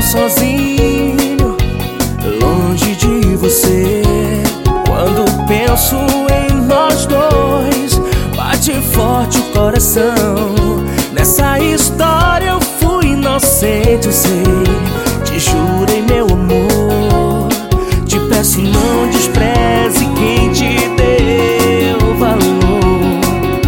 sozinho, longe de você. Quando penso em nós dois, bate forte o coração. Nessa história eu fui inocente, eu sei. Te jurei, meu amor, te peço, não despreze quem te deu valor.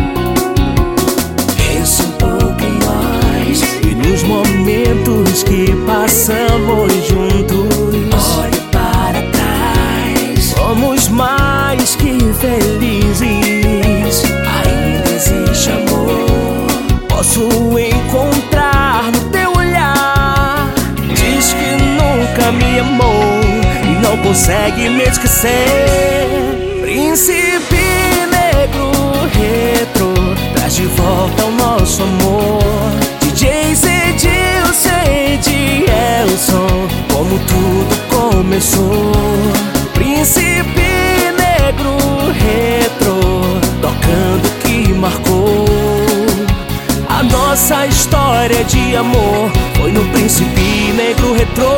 Pensa um pouco em nós e nos momentos que passamos juntos. Olhe para trás, Somos mais que felizes. ainda existe amor. Posso encontrar no teu olhar. Diz que nunca me amou e não consegue me esquecer. Príncipe negro retro, traz de volta o nosso amor. DJ Edilson, Edielson, como tudo começou. Príncipe negro retro, tocando o que marcou. A nossa história de amor foi no Príncipe Negro Retrô.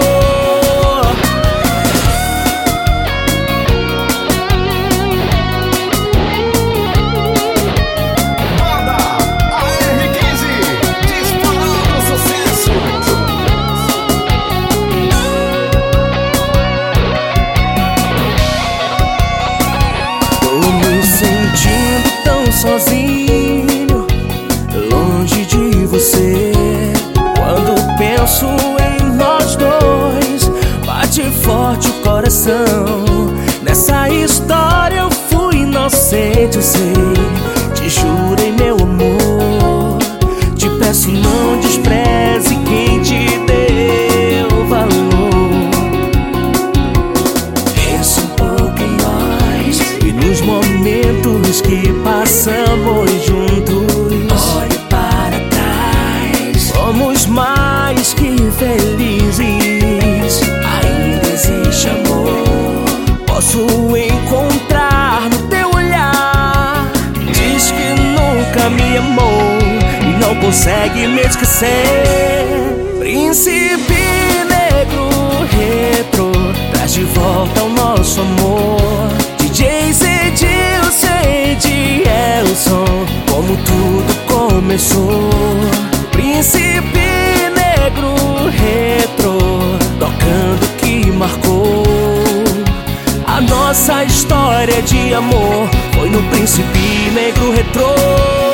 Banda AR15, disparando sucesso. Tô me sentindo tão sozinho, longe de você. Quando penso em nós dois, bate forte o coração. Nessa história eu fui inocente, eu sei. Te jurei, meu amor, te peço, não despreze quem te deu valor. Pensa um pouco em nós E nos momentos que passamos juntos, olhe para trás, somos mais que felizes. ainda existe amor. Posso encontrar no teu olhar. Diz que nunca me amou e não consegue me esquecer. Príncipe negro retro, traz de volta o nosso amor. DJ Edilson, Edielson, como tudo começou. Príncipe negro retro, tocando o que marcou. A nossa história de amor foi no Príncipe Negro Retrô.